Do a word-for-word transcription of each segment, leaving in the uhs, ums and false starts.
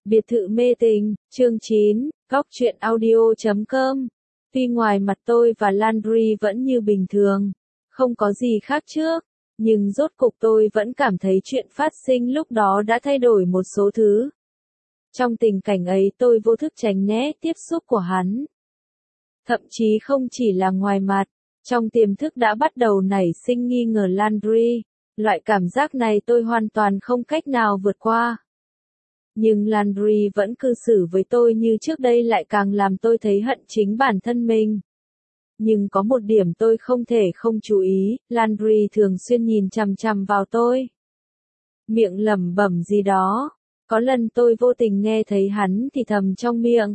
Biệt thự mê tình, chương chín, góc truyện audio chấm com. Tuy ngoài mặt tôi và Landry vẫn như bình thường, không có gì khác trước, nhưng rốt cục tôi vẫn cảm thấy chuyện phát sinh lúc đó đã thay đổi một số thứ. Trong tình cảnh ấy tôi vô thức tránh né tiếp xúc của hắn. Thậm chí không chỉ là ngoài mặt, trong tiềm thức đã bắt đầu nảy sinh nghi ngờ Landry. Loại cảm giác này tôi hoàn toàn không cách nào vượt qua. Nhưng Landry vẫn cư xử với tôi như trước đây lại càng làm tôi thấy hận chính bản thân mình. Nhưng có một điểm tôi không thể không chú ý, Landry thường xuyên nhìn chằm chằm vào tôi. Miệng lẩm bẩm gì đó. Có lần tôi vô tình nghe thấy hắn thì thầm trong miệng.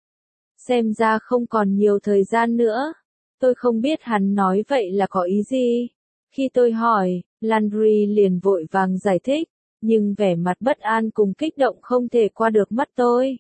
Xem ra không còn nhiều thời gian nữa. Tôi không biết hắn nói vậy là có ý gì. Khi tôi hỏi, Landry liền vội vàng giải thích, nhưng vẻ mặt bất an cùng kích động không thể qua được mắt tôi.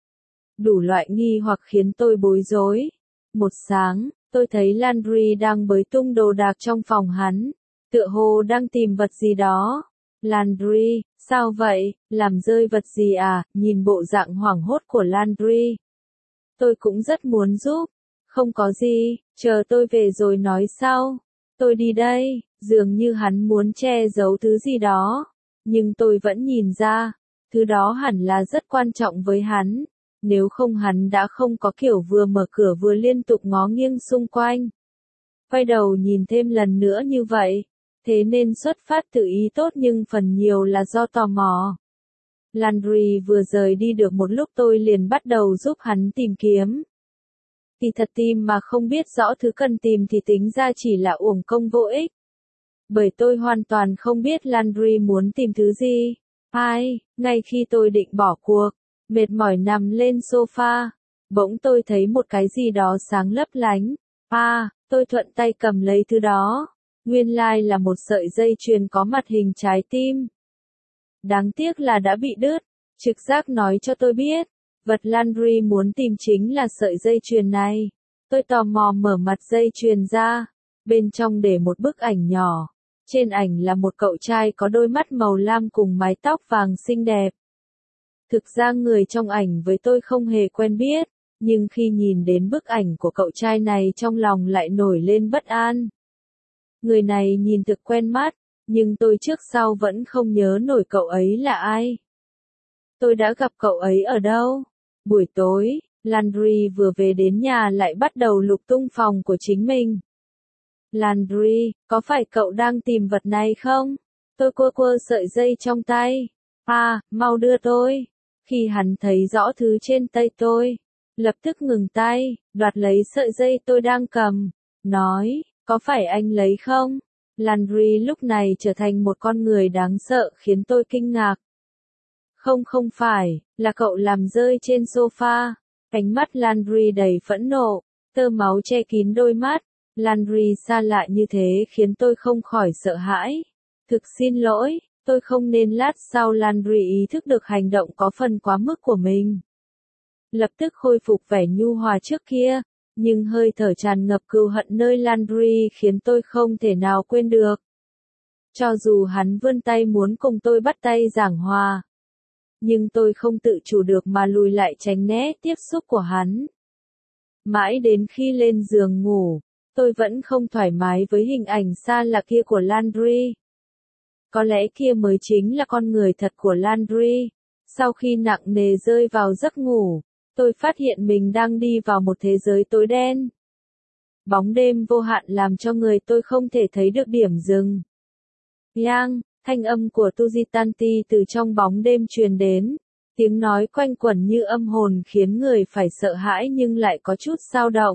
Đủ loại nghi hoặc khiến tôi bối rối. Một sáng, tôi thấy Landry đang bới tung đồ đạc trong phòng hắn, tựa hồ đang tìm vật gì đó. Landry, sao vậy, làm rơi vật gì à, nhìn bộ dạng hoảng hốt của Landry. Tôi cũng rất muốn giúp, không có gì, chờ tôi về rồi nói sau. Tôi đi đây, dường như hắn muốn che giấu thứ gì đó. Nhưng tôi vẫn nhìn ra, thứ đó hẳn là rất quan trọng với hắn. Nếu không hắn đã không có kiểu vừa mở cửa vừa liên tục ngó nghiêng xung quanh. Quay đầu nhìn thêm lần nữa như vậy. Thế nên xuất phát từ ý tốt nhưng phần nhiều là do tò mò. Landry vừa rời đi được một lúc tôi liền bắt đầu giúp hắn tìm kiếm. Thì thật tìm mà không biết rõ thứ cần tìm thì tính ra chỉ là uổng công vô ích. Bởi tôi hoàn toàn không biết Landry muốn tìm thứ gì. Ai, ngay khi tôi định bỏ cuộc, mệt mỏi nằm lên sofa, bỗng tôi thấy một cái gì đó sáng lấp lánh. À, tôi thuận tay cầm lấy thứ đó. Nguyên lai là một sợi dây chuyền có mặt hình trái tim. Đáng tiếc là đã bị đứt. Trực giác nói cho tôi biết, vật Landry muốn tìm chính là sợi dây chuyền này. Tôi tò mò mở mặt dây chuyền ra. Bên trong để một bức ảnh nhỏ. Trên ảnh là một cậu trai có đôi mắt màu lam cùng mái tóc vàng xinh đẹp. Thực ra người trong ảnh với tôi không hề quen biết, nhưng khi nhìn đến bức ảnh của cậu trai này trong lòng lại nổi lên bất an. Người này nhìn thực quen mắt, nhưng tôi trước sau vẫn không nhớ nổi cậu ấy là ai. Tôi đã gặp cậu ấy ở đâu? Buổi tối, Landry vừa về đến nhà lại bắt đầu lục tung phòng của chính mình. Landry, có phải cậu đang tìm vật này không? Tôi quơ quơ sợi dây trong tay. À, mau đưa tôi. Khi hắn thấy rõ thứ trên tay tôi, lập tức ngừng tay, đoạt lấy sợi dây tôi đang cầm. Nói, có phải anh lấy không? Landry lúc này trở thành một con người đáng sợ khiến tôi kinh ngạc. Không không phải, là cậu làm rơi trên sofa. Ánh mắt Landry đầy phẫn nộ, tơ máu che kín đôi mắt. Landry xa lạ như thế khiến tôi không khỏi sợ hãi. Thực xin lỗi, tôi không nên lát sau Landry ý thức được hành động có phần quá mức của mình. Lập tức khôi phục vẻ nhu hòa trước kia, nhưng hơi thở tràn ngập cừu hận nơi Landry khiến tôi không thể nào quên được. Cho dù hắn vươn tay muốn cùng tôi bắt tay giảng hòa, nhưng tôi không tự chủ được mà lùi lại tránh né tiếp xúc của hắn. Mãi đến khi lên giường ngủ, tôi vẫn không thoải mái với hình ảnh xa lạ kia của Landry. Có lẽ kia mới chính là con người thật của Landry. Sau khi nặng nề rơi vào giấc ngủ, tôi phát hiện mình đang đi vào một thế giới tối đen. Bóng đêm vô hạn làm cho người tôi không thể thấy được điểm dừng. Yang, thanh âm của Tujitanti từ trong bóng đêm truyền đến. Tiếng nói quanh quẩn như âm hồn khiến người phải sợ hãi nhưng lại có chút dao động.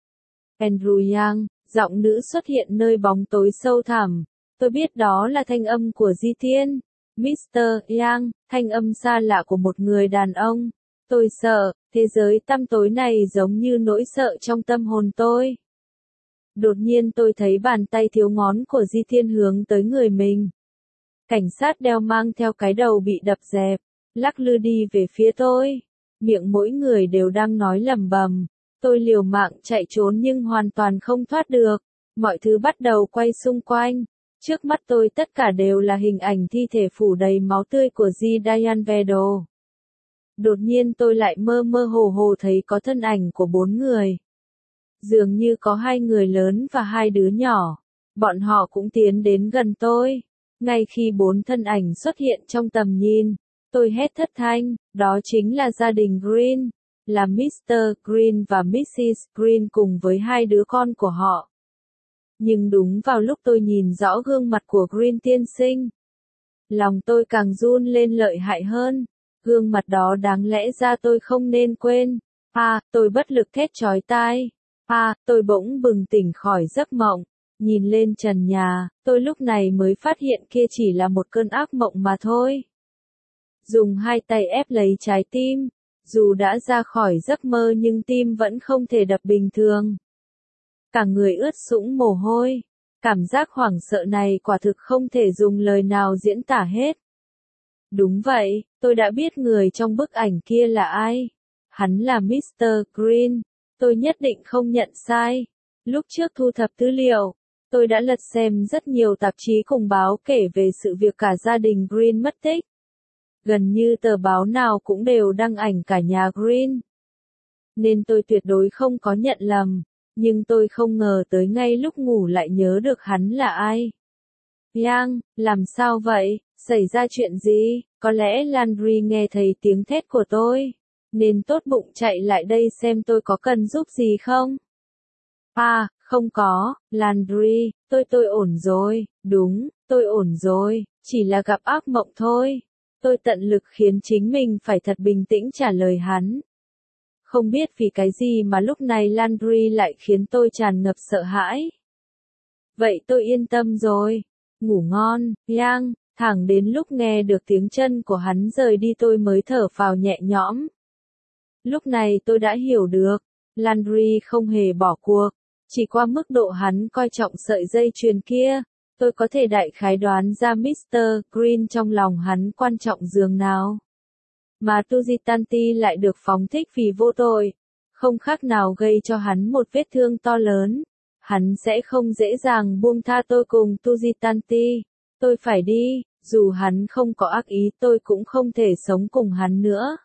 Andrew Yang, giọng nữ xuất hiện nơi bóng tối sâu thẳm. Tôi biết đó là thanh âm của Di Thiên. mít tơ Yang, thanh âm xa lạ của một người đàn ông. Tôi sợ, thế giới tăm tối này giống như nỗi sợ trong tâm hồn tôi. Đột nhiên tôi thấy bàn tay thiếu ngón của Di Thiên hướng tới người mình. Cảnh sát đeo mang theo cái đầu bị đập dẹp, lắc lư đi về phía tôi. Miệng mỗi người đều đang nói lẩm bẩm. Tôi liều mạng chạy trốn nhưng hoàn toàn không thoát được. Mọi thứ bắt đầu quay xung quanh. Trước mắt tôi tất cả đều là hình ảnh thi thể phủ đầy máu tươi của Di Dayan Vedo. đột nhiên tôi lại mơ mơ hồ hồ thấy có thân ảnh của bốn người. Dường như có hai người lớn và hai đứa nhỏ. Bọn họ cũng tiến đến gần tôi. Ngay khi bốn thân ảnh xuất hiện trong tầm nhìn, tôi hét thất thanh, đó chính là gia đình Green, là mít tơ Green và mít xít Green cùng với hai đứa con của họ. Nhưng đúng vào lúc tôi nhìn rõ gương mặt của Green tiên sinh, lòng tôi càng run lên lợi hại hơn. Gương mặt đó đáng lẽ ra tôi không nên quên. À, tôi bất lực thét chói tai. À, tôi bỗng bừng tỉnh khỏi giấc mộng. Nhìn lên trần nhà, tôi lúc này mới phát hiện kia chỉ là một cơn ác mộng mà thôi. Dùng hai tay ép lấy trái tim. Dù đã ra khỏi giấc mơ nhưng tim vẫn không thể đập bình thường. Cả người ướt sũng mồ hôi. Cảm giác hoảng sợ này quả thực không thể dùng lời nào diễn tả hết. Đúng vậy, tôi đã biết người trong bức ảnh kia là ai. Hắn là mít tơ Green. Tôi nhất định không nhận sai. Lúc trước thu thập tư liệu, tôi đã lật xem rất nhiều tạp chí cùng báo kể về sự việc cả gia đình Green mất tích. Gần như tờ báo nào cũng đều đăng ảnh cả nhà Green. Nên tôi tuyệt đối không có nhận lầm. Nhưng tôi không ngờ tới ngay lúc ngủ lại nhớ được hắn là ai. Yang, làm sao vậy? Xảy ra chuyện gì? Có lẽ Landry nghe thấy tiếng thét của tôi, nên tốt bụng chạy lại đây xem tôi có cần giúp gì không? À, không có, Landry, tôi tôi ổn rồi, đúng, tôi ổn rồi, chỉ là gặp ác mộng thôi. Tôi tận lực khiến chính mình phải thật bình tĩnh trả lời hắn. Không biết vì cái gì mà lúc này Landry lại khiến tôi tràn ngập sợ hãi. Vậy tôi yên tâm rồi. Ngủ ngon, Yang. Thẳng đến lúc nghe được tiếng chân của hắn rời đi tôi mới thở phào nhẹ nhõm. Lúc này tôi đã hiểu được, Landry không hề bỏ cuộc, chỉ qua mức độ hắn coi trọng sợi dây chuyền kia, tôi có thể đại khái đoán ra mít tơ Green trong lòng hắn quan trọng giường nào. Mà Tujitanti lại được phóng thích vì vô tội, không khác nào gây cho hắn một vết thương to lớn. Hắn sẽ không dễ dàng buông tha tôi cùng Tujitanti. Tôi phải đi, dù hắn không có ác ý tôi cũng không thể sống cùng hắn nữa.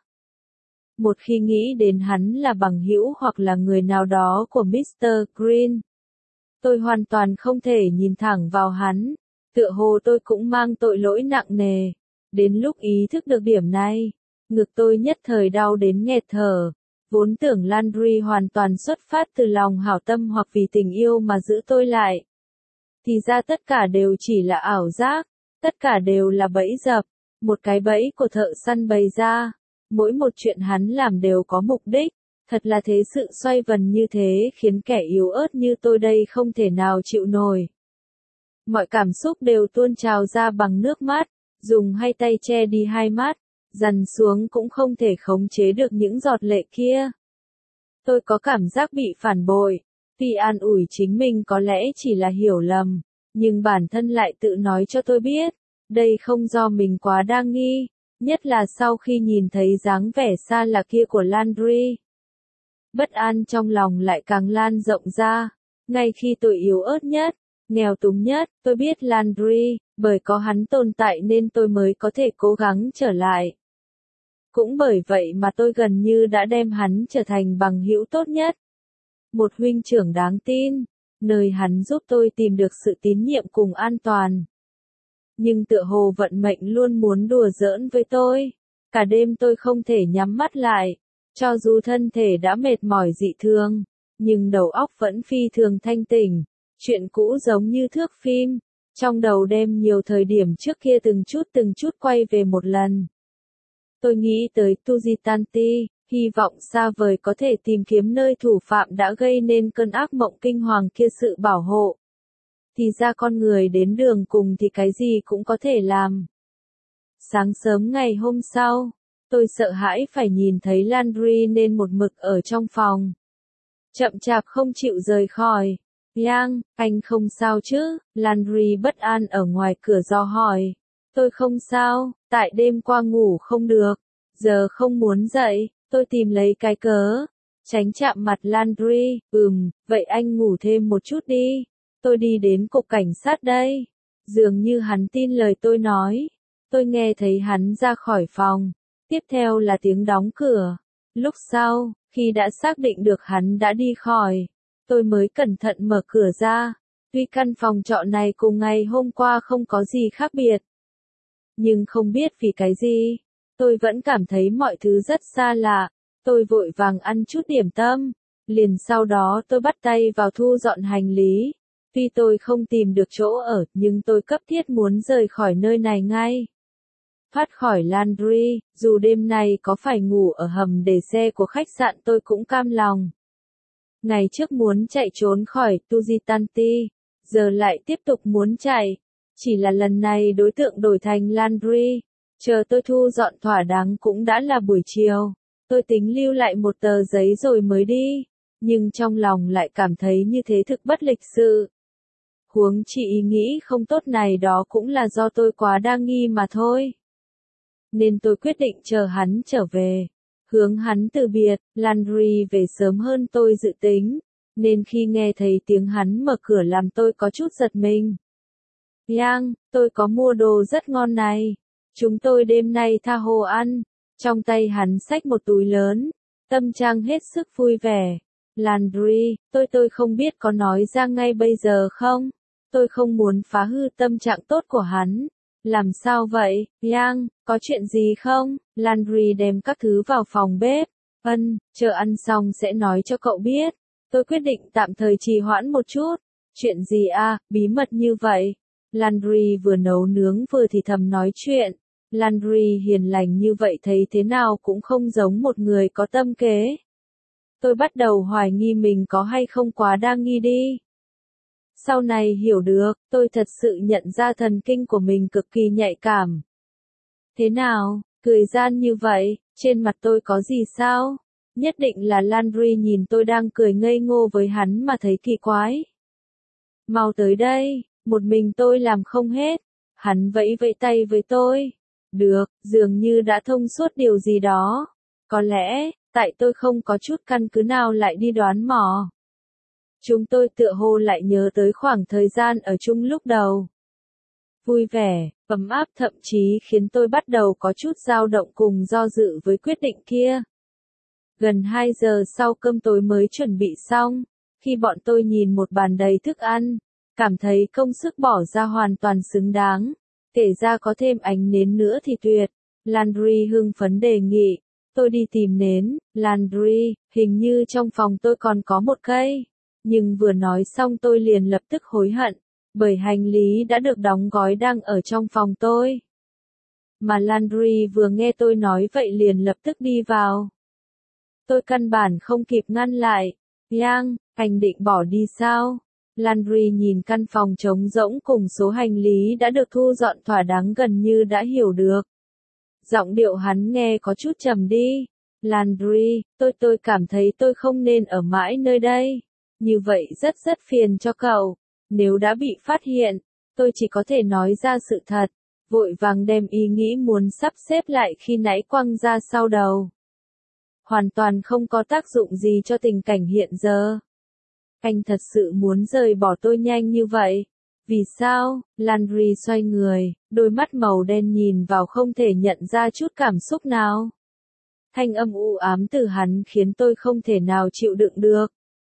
Một khi nghĩ đến hắn là bằng hữu hoặc là người nào đó của mít tơ Green, tôi hoàn toàn không thể nhìn thẳng vào hắn, tựa hồ tôi cũng mang tội lỗi nặng nề. Đến lúc ý thức được điểm này, ngực tôi nhất thời đau đến nghẹt thở. Vốn tưởng Landry hoàn toàn xuất phát từ lòng hảo tâm hoặc vì tình yêu mà giữ tôi lại. Thì ra tất cả đều chỉ là ảo giác, tất cả đều là bẫy dập, một cái bẫy của thợ săn bày ra. Mỗi một chuyện hắn làm đều có mục đích, thật là thế sự xoay vần như thế khiến kẻ yếu ớt như tôi đây không thể nào chịu nổi. Mọi cảm xúc đều tuôn trào ra bằng nước mắt, dùng hai tay che đi hai mắt, dằn xuống cũng không thể khống chế được những giọt lệ kia. Tôi có cảm giác bị phản bội, tuy an ủi chính mình có lẽ chỉ là hiểu lầm, nhưng bản thân lại tự nói cho tôi biết, đây không do mình quá đa nghi, nhất là sau khi nhìn thấy dáng vẻ xa lạ kia của Landry. Bất an trong lòng lại càng lan rộng ra, ngay khi tôi yếu ớt nhất, nghèo túng nhất, tôi biết Landry, bởi có hắn tồn tại nên tôi mới có thể cố gắng trở lại. Cũng bởi vậy mà tôi gần như đã đem hắn trở thành bằng hữu tốt nhất. Một huynh trưởng đáng tin, nơi hắn giúp tôi tìm được sự tín nhiệm cùng an toàn. Nhưng tựa hồ vận mệnh luôn muốn đùa giỡn với tôi. Cả đêm tôi không thể nhắm mắt lại, cho dù thân thể đã mệt mỏi dị thường, nhưng đầu óc vẫn phi thường thanh tỉnh. Chuyện cũ giống như thước phim, trong đầu đem nhiều thời điểm trước kia từng chút từng chút quay về một lần. Tôi nghĩ tới Tujitanti, hy vọng xa vời có thể tìm kiếm nơi thủ phạm đã gây nên cơn ác mộng kinh hoàng kia sự bảo hộ. Thì ra con người đến đường cùng thì cái gì cũng có thể làm. Sáng sớm ngày hôm sau, tôi sợ hãi phải nhìn thấy Landry nên một mực ở trong phòng. Chậm chạp không chịu rời khỏi. Yang, anh không sao chứ? Landry bất an ở ngoài cửa dò hỏi. Tôi không sao, tại đêm qua ngủ không được, giờ không muốn dậy, tôi tìm lấy cái cớ, tránh chạm mặt Landry. Ừm, vậy anh ngủ thêm một chút đi, tôi đi đến cục cảnh sát đây. Dường như hắn tin lời tôi nói, tôi nghe thấy hắn ra khỏi phòng, Tiếp theo là tiếng đóng cửa. Lúc sau, khi đã xác định được hắn đã đi khỏi, tôi mới cẩn thận mở cửa ra. Tuy căn phòng trọ này cùng ngày hôm qua không có gì khác biệt, nhưng không biết vì cái gì, tôi vẫn cảm thấy mọi thứ rất xa lạ. Tôi vội vàng ăn chút điểm tâm, liền sau đó tôi bắt tay vào thu dọn hành lý. Tuy tôi không tìm được chỗ ở, nhưng tôi cấp thiết muốn rời khỏi nơi này ngay. Thoát khỏi Landry, dù đêm nay có phải ngủ ở hầm để xe của khách sạn tôi cũng cam lòng. Ngày trước muốn chạy trốn khỏi Tujitanti, giờ lại tiếp tục muốn chạy. Chỉ là lần này đối tượng đổi thành Landry. Chờ tôi thu dọn thỏa đáng cũng đã là buổi chiều. Tôi tính lưu lại một tờ giấy rồi mới đi. Nhưng trong lòng lại cảm thấy như thế thực bất lịch sự. Huống chi ý nghĩ không tốt này đó cũng là do tôi quá đa nghi mà thôi. Nên tôi quyết định chờ hắn trở về. Hướng hắn từ biệt, Landry về sớm hơn tôi dự tính. Nên khi nghe thấy tiếng hắn mở cửa làm tôi có chút giật mình. Yang, tôi có mua đồ rất ngon này. Chúng tôi đêm nay tha hồ ăn. Trong tay hắn xách một túi lớn. Tâm trạng hết sức vui vẻ. Landry, tôi tôi không biết có nói ra ngay bây giờ không? Tôi không muốn phá hư tâm trạng tốt của hắn. Làm sao vậy, Yang, có chuyện gì không? Landry đem các thứ vào phòng bếp. Ân, chờ ăn xong sẽ nói cho cậu biết. Tôi quyết định tạm thời trì hoãn một chút. Chuyện gì à, bí mật như vậy? Landry vừa nấu nướng vừa thì thầm nói chuyện. Landry hiền lành như vậy thấy thế nào cũng không giống một người có tâm kế. Tôi bắt đầu hoài nghi mình có hay không quá đa nghi đi. Sau này hiểu được, tôi thật sự nhận ra thần kinh của mình cực kỳ nhạy cảm. Thế nào, cười gian như vậy, trên mặt tôi có gì sao? Nhất định là Landry nhìn tôi đang cười ngây ngô với hắn mà thấy kỳ quái. Mau tới đây, một mình tôi làm không hết. Hắn vẫy vẫy tay với tôi. Được, dường như đã thông suốt điều gì đó. Có lẽ, tại tôi không có chút căn cứ nào lại đi đoán mò. Chúng tôi tựa hồ lại nhớ tới khoảng thời gian ở chung lúc đầu. Vui vẻ, ấm áp thậm chí khiến tôi bắt đầu có chút dao động cùng do dự với quyết định kia. Gần hai giờ sau cơm tối mới chuẩn bị xong, khi bọn tôi nhìn một bàn đầy thức ăn, cảm thấy công sức bỏ ra hoàn toàn xứng đáng. Kể ra có thêm ánh nến nữa thì tuyệt. Landry hưng phấn đề nghị. Tôi đi tìm nến. Landry, hình như trong phòng tôi còn có một cây. Nhưng vừa nói xong tôi liền lập tức hối hận. Bởi hành lý đã được đóng gói đang ở trong phòng tôi. Mà Landry vừa nghe tôi nói vậy liền lập tức đi vào. Tôi căn bản không kịp ngăn lại. Yang, anh định bỏ đi sao? Landry nhìn căn phòng trống rỗng cùng số hành lý đã được thu dọn thỏa đáng gần như đã hiểu được. Giọng điệu hắn nghe có chút trầm đi. Landry, tôi tôi cảm thấy tôi không nên ở mãi nơi đây. Như vậy rất rất phiền cho cậu. Nếu đã bị phát hiện, tôi chỉ có thể nói ra sự thật. Vội vàng đem ý nghĩ muốn sắp xếp lại khi nãy quăng ra sau đầu. Hoàn toàn không có tác dụng gì cho tình cảnh hiện giờ. Anh thật sự muốn rời bỏ tôi nhanh như vậy. Vì sao? Landry xoay người, đôi mắt màu đen nhìn vào không thể nhận ra chút cảm xúc nào. Thanh âm u ám từ hắn khiến tôi không thể nào chịu đựng được.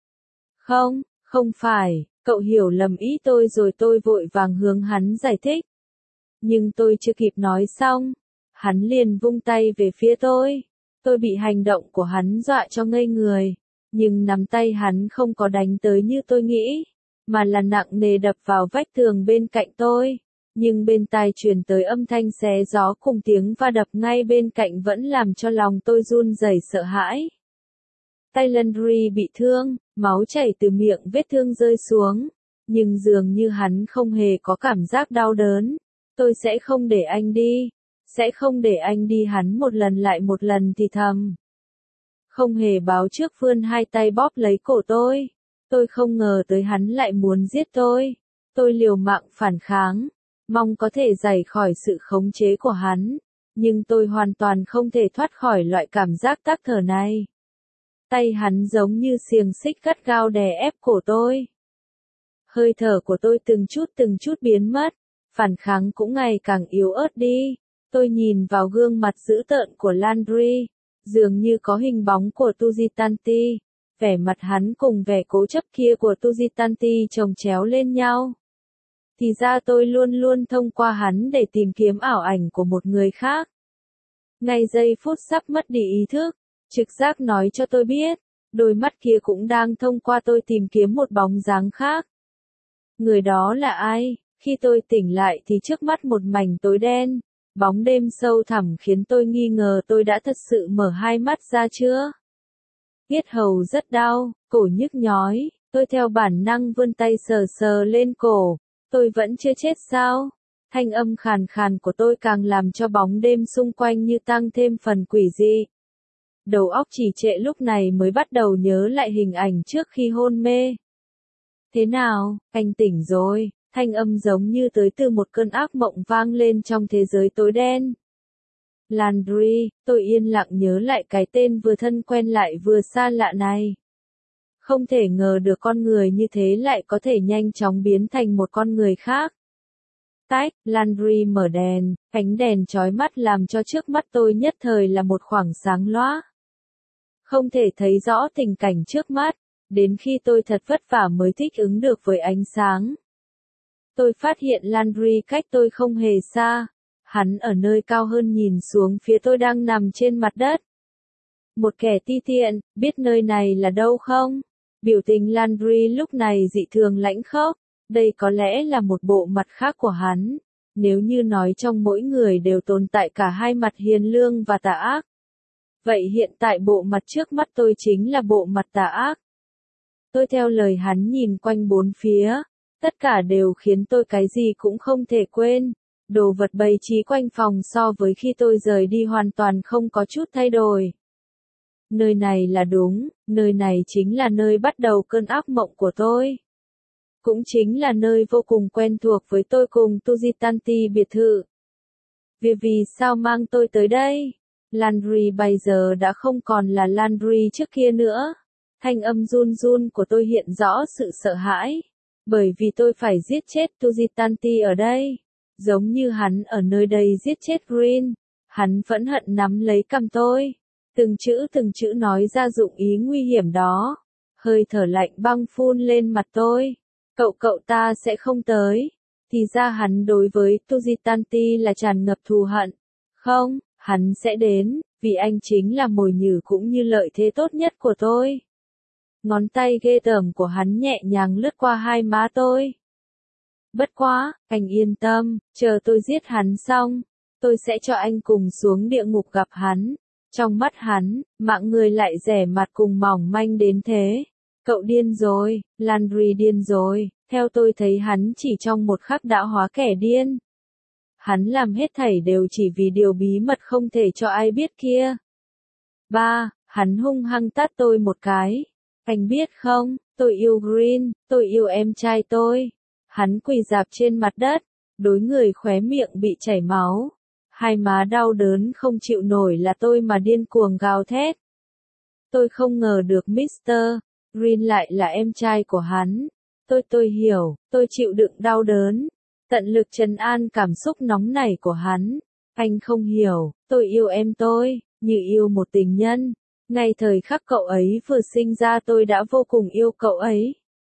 Không, không phải, cậu hiểu lầm ý tôi rồi. Tôi vội vàng hướng hắn giải thích. Nhưng tôi chưa kịp nói xong, hắn liền vung tay về phía tôi. Tôi bị hành động của hắn dọa cho ngây người. Nhưng nắm tay hắn không có đánh tới như tôi nghĩ, mà là nặng nề đập vào vách tường bên cạnh tôi. Nhưng bên tai truyền tới âm thanh xé gió cùng tiếng va đập ngay bên cạnh vẫn làm cho lòng tôi run rẩy sợ hãi. Tay Landry bị thương, máu chảy từ miệng vết thương rơi xuống. Nhưng dường như hắn không hề có cảm giác đau đớn. Tôi sẽ không để anh đi. Sẽ không để anh đi, hắn một lần lại một lần thì thầm. Không hề báo trước vươn hai tay bóp lấy cổ tôi. Tôi không ngờ tới hắn lại muốn giết tôi. Tôi liều mạng phản kháng, mong có thể giải khỏi sự khống chế của hắn. Nhưng tôi hoàn toàn không thể thoát khỏi loại cảm giác tắc thở này. Tay hắn giống như xiềng xích gắt gao đè ép cổ tôi. Hơi thở của tôi từng chút từng chút biến mất. Phản kháng cũng ngày càng yếu ớt đi. Tôi nhìn vào gương mặt dữ tợn của Landry, dường như có hình bóng của Tujitanti. Vẻ mặt hắn cùng vẻ cố chấp kia của Tujitanti chồng chéo lên nhau. Thì ra tôi luôn luôn thông qua hắn để tìm kiếm ảo ảnh của một người khác. Ngay giây phút sắp mất đi ý thức, trực giác nói cho tôi biết, đôi mắt kia cũng đang thông qua tôi tìm kiếm một bóng dáng khác. Người đó là ai? Khi tôi tỉnh lại thì trước mắt một mảnh tối đen, bóng đêm sâu thẳm khiến tôi nghi ngờ tôi đã thật sự mở hai mắt ra chưa. Yết hầu rất đau, cổ nhức nhói, tôi theo bản năng vươn tay sờ sờ lên cổ, tôi vẫn chưa chết sao? Thanh âm khàn khàn của tôi càng làm cho bóng đêm xung quanh như tăng thêm phần quỷ dị. Đầu óc trì trệ lúc này mới bắt đầu nhớ lại hình ảnh trước khi hôn mê. Thế nào, anh tỉnh rồi, thanh âm giống như tới từ một cơn ác mộng vang lên trong thế giới tối đen. Landry, tôi yên lặng nhớ lại cái tên vừa thân quen lại vừa xa lạ này. Không thể ngờ được con người như thế lại có thể nhanh chóng biến thành một con người khác. Tách, Landry mở đèn, ánh đèn chói mắt làm cho trước mắt tôi nhất thời là một khoảng sáng loá. Không thể thấy rõ tình cảnh trước mắt, đến khi tôi thật vất vả mới thích ứng được với ánh sáng. Tôi phát hiện Landry cách tôi không hề xa, hắn ở nơi cao hơn nhìn xuống phía tôi đang nằm trên mặt đất. Một kẻ ti tiện, biết nơi này là đâu không? Biểu tình Landry lúc này dị thường lãnh khốc, đây có lẽ là một bộ mặt khác của hắn, nếu như nói trong mỗi người đều tồn tại cả hai mặt hiền lương và tà ác. Vậy hiện tại bộ mặt trước mắt tôi chính là bộ mặt tà ác. Tôi theo lời hắn nhìn quanh bốn phía, tất cả đều khiến tôi cái gì cũng không thể quên. Đồ vật bày trí quanh phòng so với khi tôi rời đi hoàn toàn không có chút thay đổi. Nơi này là đúng, nơi này chính là nơi bắt đầu cơn ác mộng của tôi. Cũng chính là nơi vô cùng quen thuộc với tôi cùng Tujitanti biệt thự. Vì vì sao mang tôi tới đây? Landry bây giờ đã không còn là Landry trước kia nữa. Thanh âm run run của tôi hiện rõ sự sợ hãi. Bởi vì tôi phải giết chết Tujitanti ở đây. Giống như hắn ở nơi đây giết chết Green. Hắn phẫn hận nắm lấy cằm tôi. Từng chữ từng chữ nói ra dụng ý nguy hiểm đó. Hơi thở lạnh băng phun lên mặt tôi. Cậu cậu ta sẽ không tới. Thì ra hắn đối với Tujitanti là tràn ngập thù hận. Không, hắn sẽ đến, vì anh chính là mồi nhử cũng như lợi thế tốt nhất của tôi. Ngón tay ghê tởm của hắn nhẹ nhàng lướt qua hai má tôi. Bất quá, anh yên tâm, chờ tôi giết hắn xong, tôi sẽ cho anh cùng xuống địa ngục gặp hắn. Trong mắt hắn, mạng người lại rẻ mạt cùng mỏng manh đến thế. Cậu điên rồi, Landry điên rồi, theo tôi thấy hắn chỉ trong một khắc đã hóa kẻ điên. Hắn làm hết thảy đều chỉ vì điều bí mật không thể cho ai biết kia. Ba, hắn hung hăng tát tôi một cái. Anh biết không, tôi yêu Green, tôi yêu em trai tôi. Hắn quỳ rạp trên mặt đất, đối người khóe miệng bị chảy máu. Hai má đau đớn không chịu nổi là tôi mà điên cuồng gào thét. Tôi không ngờ được mít tơ Green lại là em trai của hắn. Tôi tôi hiểu, tôi chịu đựng đau đớn. Tận lực trấn an cảm xúc nóng nảy của hắn. Anh không hiểu, tôi yêu em tôi, như yêu một tình nhân. Ngay thời khắc cậu ấy vừa sinh ra tôi đã vô cùng yêu cậu ấy.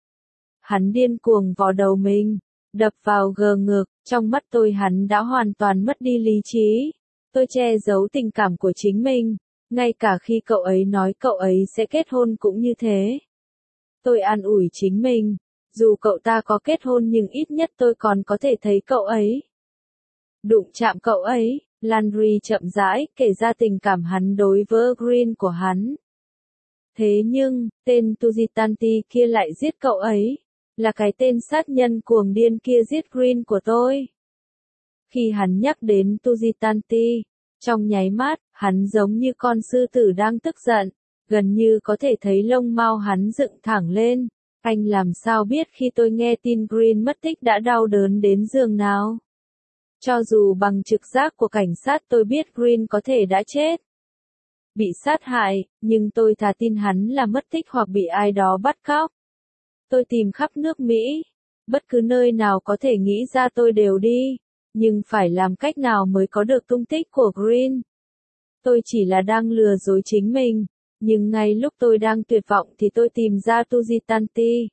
Hắn điên cuồng vào đầu mình, đập vào gờ ngực, trong mắt tôi hắn đã hoàn toàn mất đi lý trí. Tôi che giấu tình cảm của chính mình, ngay cả khi cậu ấy nói cậu ấy sẽ kết hôn cũng như thế. Tôi an ủi chính mình, dù cậu ta có kết hôn nhưng ít nhất tôi còn có thể thấy cậu ấy. Đụng chạm cậu ấy, Landry chậm rãi kể ra tình cảm hắn đối với Green của hắn. Thế nhưng, tên Tujitanti kia lại giết cậu ấy. Là cái tên sát nhân cuồng điên kia giết Green của tôi. Khi hắn nhắc đến Tujitanti, trong nháy mắt, hắn giống như con sư tử đang tức giận, gần như có thể thấy lông mao hắn dựng thẳng lên. Anh làm sao biết khi tôi nghe tin Green mất tích đã đau đớn đến giường nào? Cho dù bằng trực giác của cảnh sát tôi biết Green có thể đã chết, bị sát hại, nhưng tôi thà tin hắn là mất tích hoặc bị ai đó bắt cóc. Tôi tìm khắp nước Mỹ, bất cứ nơi nào có thể nghĩ ra tôi đều đi. Nhưng phải làm cách nào mới có được tung tích của Green? Tôi chỉ là đang lừa dối chính mình, nhưng ngay lúc tôi đang tuyệt vọng thì tôi tìm ra Tujitanti.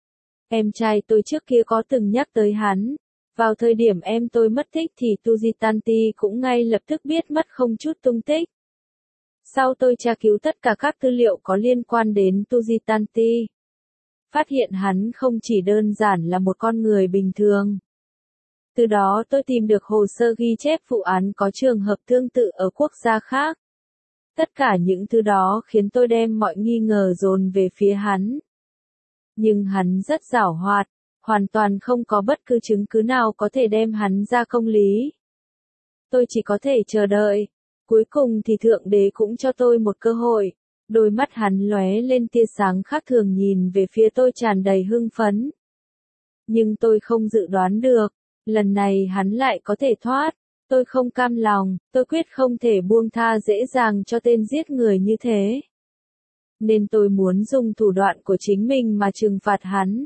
Em trai tôi trước kia có từng nhắc tới hắn. Vào thời điểm em tôi mất tích thì Tujitanti cũng ngay lập tức biết mất không chút tung tích. Sau tôi tra cứu tất cả các tư liệu có liên quan đến Tujitanti, phát hiện hắn không chỉ đơn giản là một con người bình thường. Từ đó tôi tìm được hồ sơ ghi chép vụ án có trường hợp tương tự ở quốc gia khác. Tất cả những thứ đó khiến tôi đem mọi nghi ngờ dồn về phía hắn. Nhưng hắn rất giảo hoạt, hoàn toàn không có bất cứ chứng cứ nào có thể đem hắn ra công lý. Tôi chỉ có thể chờ đợi. Cuối cùng thì Thượng Đế cũng cho tôi một cơ hội. Đôi mắt hắn lóe lên tia sáng khác thường nhìn về phía tôi tràn đầy hưng phấn. Nhưng tôi không dự đoán được, lần này hắn lại có thể thoát. Tôi không cam lòng, tôi quyết không thể buông tha dễ dàng cho tên giết người như thế. Nên tôi muốn dùng thủ đoạn của chính mình mà trừng phạt hắn.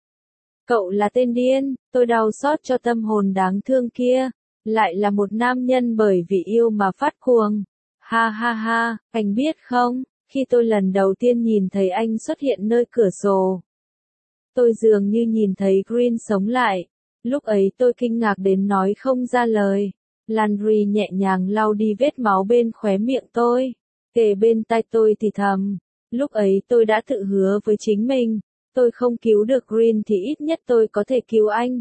Cậu là tên điên, tôi đau xót cho tâm hồn đáng thương kia. Lại là một nam nhân bởi vì yêu mà phát cuồng. Ha ha ha, anh biết không, khi tôi lần đầu tiên nhìn thấy anh xuất hiện nơi cửa sổ, tôi dường như nhìn thấy Green sống lại. Lúc ấy tôi kinh ngạc đến nói không ra lời. Landry nhẹ nhàng lau đi vết máu bên khóe miệng tôi, kề bên tai tôi thì thầm. Lúc ấy tôi đã tự hứa với chính mình, tôi không cứu được Green thì ít nhất tôi có thể cứu anh.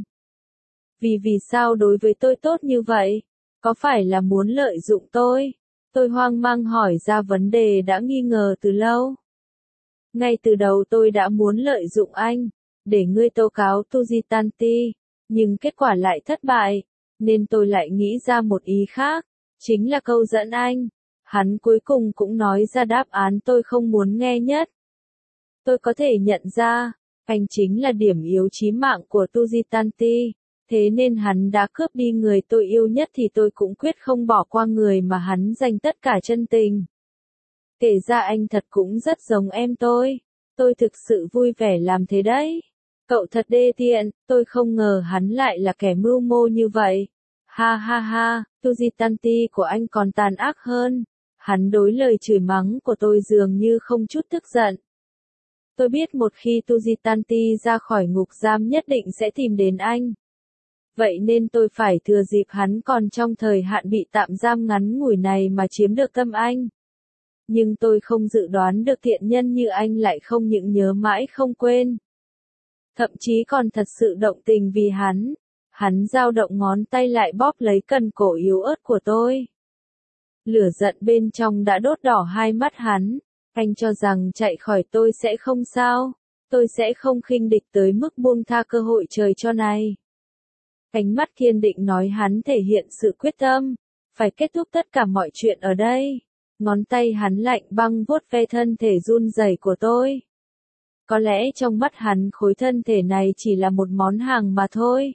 Vì vì sao đối với tôi tốt như vậy? Có phải là muốn lợi dụng tôi? Tôi hoang mang hỏi ra vấn đề đã nghi ngờ từ lâu. Ngay từ đầu tôi đã muốn lợi dụng anh, để ngươi tố cáo Tujitanti, nhưng kết quả lại thất bại, nên tôi lại nghĩ ra một ý khác, chính là câu dẫn anh. Hắn cuối cùng cũng nói ra đáp án tôi không muốn nghe nhất. Tôi có thể nhận ra, anh chính là điểm yếu chí mạng của Tujitanti. Thế nên hắn đã cướp đi người tôi yêu nhất thì tôi cũng quyết không bỏ qua người mà hắn dành tất cả chân tình. Kể ra anh thật cũng rất giống em tôi. Tôi thực sự vui vẻ làm thế đấy. Cậu thật đê tiện, tôi không ngờ hắn lại là kẻ mưu mô như vậy. Ha ha ha, Tujitanti của anh còn tàn ác hơn. Hắn đối lời chửi mắng của tôi dường như không chút tức giận. Tôi biết một khi Tujitanti ra khỏi ngục giam nhất định sẽ tìm đến anh. Vậy nên tôi phải thừa dịp hắn còn trong thời hạn bị tạm giam ngắn ngủi này mà chiếm được tâm anh. Nhưng tôi không dự đoán được thiện nhân như anh lại không những nhớ mãi không quên. Thậm chí còn thật sự động tình vì hắn. Hắn dao động ngón tay lại bóp lấy cần cổ yếu ớt của tôi. Lửa giận bên trong đã đốt đỏ hai mắt hắn. Anh cho rằng chạy khỏi tôi sẽ không sao. Tôi sẽ không khinh địch tới mức buông tha cơ hội trời cho này. Ánh mắt kiên định nói hắn thể hiện sự quyết tâm, phải kết thúc tất cả mọi chuyện ở đây. Ngón tay hắn lạnh băng vuốt ve thân thể run rẩy của tôi. Có lẽ trong mắt hắn khối thân thể này chỉ là một món hàng mà thôi.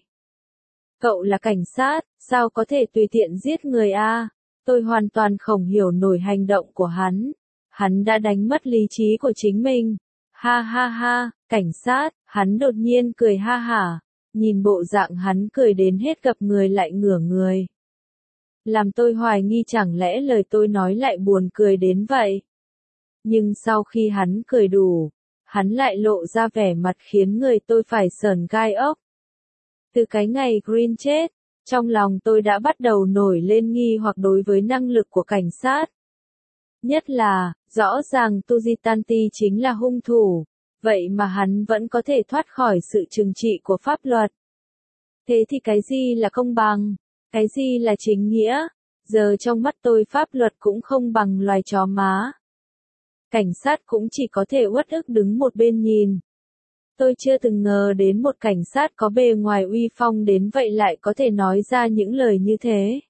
Cậu là cảnh sát, sao có thể tùy tiện giết người a? Tôi hoàn toàn không hiểu nổi hành động của hắn. Hắn đã đánh mất lý trí của chính mình. Ha ha ha, cảnh sát, hắn đột nhiên cười ha hả. Nhìn bộ dạng hắn cười đến hết gặp người lại ngửa người. Làm tôi hoài nghi chẳng lẽ lời tôi nói lại buồn cười đến vậy. Nhưng sau khi hắn cười đủ, hắn lại lộ ra vẻ mặt khiến người tôi phải sởn gai ốc. Từ cái ngày Green chết, trong lòng tôi đã bắt đầu nổi lên nghi hoặc đối với năng lực của cảnh sát. Nhất là, rõ ràng Tujitanti chính là hung thủ. Vậy mà hắn vẫn có thể thoát khỏi sự trừng trị của pháp luật. Thế thì cái gì là công bằng? Cái gì là chính nghĩa? Giờ trong mắt tôi pháp luật cũng không bằng loài chó má. Cảnh sát cũng chỉ có thể uất ức đứng một bên nhìn. Tôi chưa từng ngờ đến một cảnh sát có bề ngoài uy phong đến vậy lại có thể nói ra những lời như thế.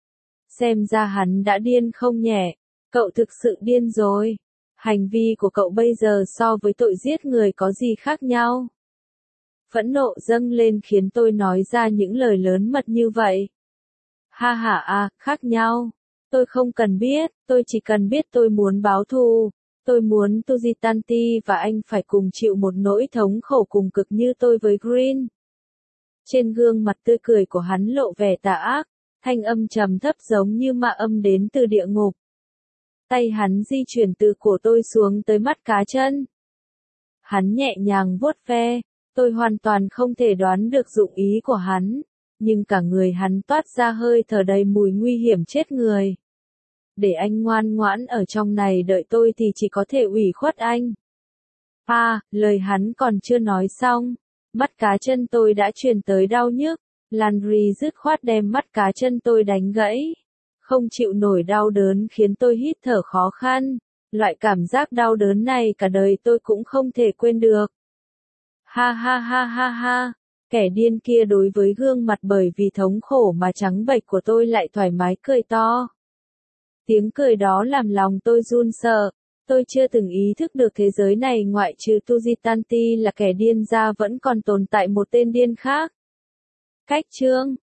Xem ra hắn đã điên không nhẹ. Cậu thực sự điên rồi. Hành vi của cậu bây giờ so với tội giết người có gì khác nhau? Phẫn nộ dâng lên khiến tôi nói ra những lời lớn mật như vậy. Ha ha à, khác nhau. Tôi không cần biết, tôi chỉ cần biết tôi muốn báo thù. Tôi muốn Tujitanti và anh phải cùng chịu một nỗi thống khổ cùng cực như tôi với Green. Trên gương mặt tươi cười của hắn lộ vẻ tà ác, thanh âm trầm thấp giống như ma âm đến từ địa ngục. Tay hắn di chuyển từ cổ tôi xuống tới mắt cá chân. Hắn nhẹ nhàng vuốt ve, tôi hoàn toàn không thể đoán được dụng ý của hắn, nhưng cả người hắn toát ra hơi thở đầy mùi nguy hiểm chết người. Để anh ngoan ngoãn ở trong này đợi tôi thì chỉ có thể ủy khuất anh. À, lời hắn còn chưa nói xong, mắt cá chân tôi đã truyền tới đau nhức, Landry dứt khoát đem mắt cá chân tôi đánh gãy. Không chịu nổi đau đớn khiến tôi hít thở khó khăn, loại cảm giác đau đớn này cả đời tôi cũng không thể quên được. Ha ha ha ha ha, kẻ điên kia đối với gương mặt bởi vì thống khổ mà trắng bệch của tôi lại thoải mái cười to. Tiếng cười đó làm lòng tôi run sợ. Tôi chưa từng ý thức được thế giới này ngoại trừ Tujitanti là kẻ điên ra vẫn còn tồn tại một tên điên khác. Cách chương